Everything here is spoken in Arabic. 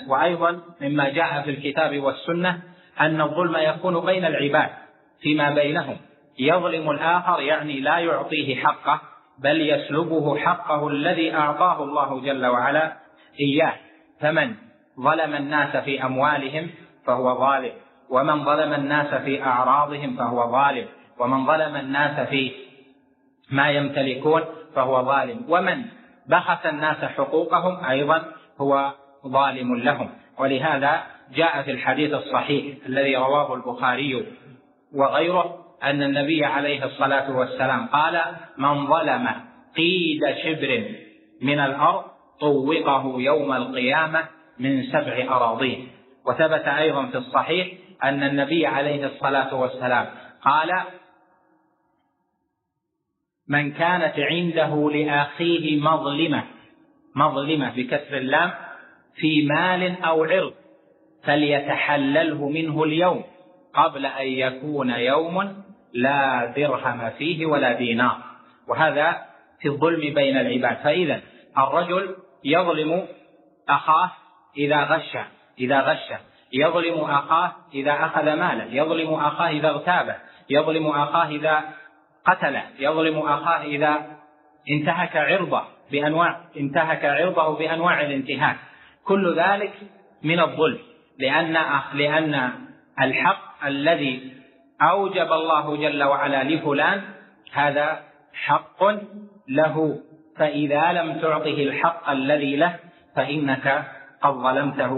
وأيضا مما جاء في الكتاب والسنة أن الظلم يكون بين العباد فيما بينهم، يظلم الآخر يعني لا يعطيه حقه بل يسلبه حقه الذي أعطاه الله جل وعلا إياه. فمن ظلم الناس في أموالهم فهو ظالم، ومن ظلم الناس في أعراضهم فهو ظالم، ومن ظلم الناس في ما يمتلكون فهو ظالم، ومن بخس الناس حقوقهم أيضا هو ظالم لهم. ولهذا جاء في الحديث الصحيح الذي رواه البخاري وغيره أن النبي عليه الصلاة والسلام قال: من ظلم قيد شبر من الأرض طوقه يوم القيامة من 7 أراضين. وثبت أيضا في الصحيح أن النبي عليه الصلاة والسلام قال: من كانت عنده لأخيه مظلمة بكسر اللام في مال أو عرض فليتحلله منه اليوم قبل أن يكون يوم لا درهم فيه ولا دينار. وهذا في الظلم بين العباد. فإذا الرجل يظلم أخاه إذا غش، يظلم أخاه إذا أخذ ماله، يظلم أخاه إذا اغتابه، يظلم أخاه إذا قتله، يظلم أخاه إذا انتهك عرضه بأنواع الانتهاك. كل ذلك من الظلم، لأن الحق الذي أوجب الله جل وعلا لفلان هذا حق له، فإذا لم تعطه الحق الذي له فإنك قد ظلمته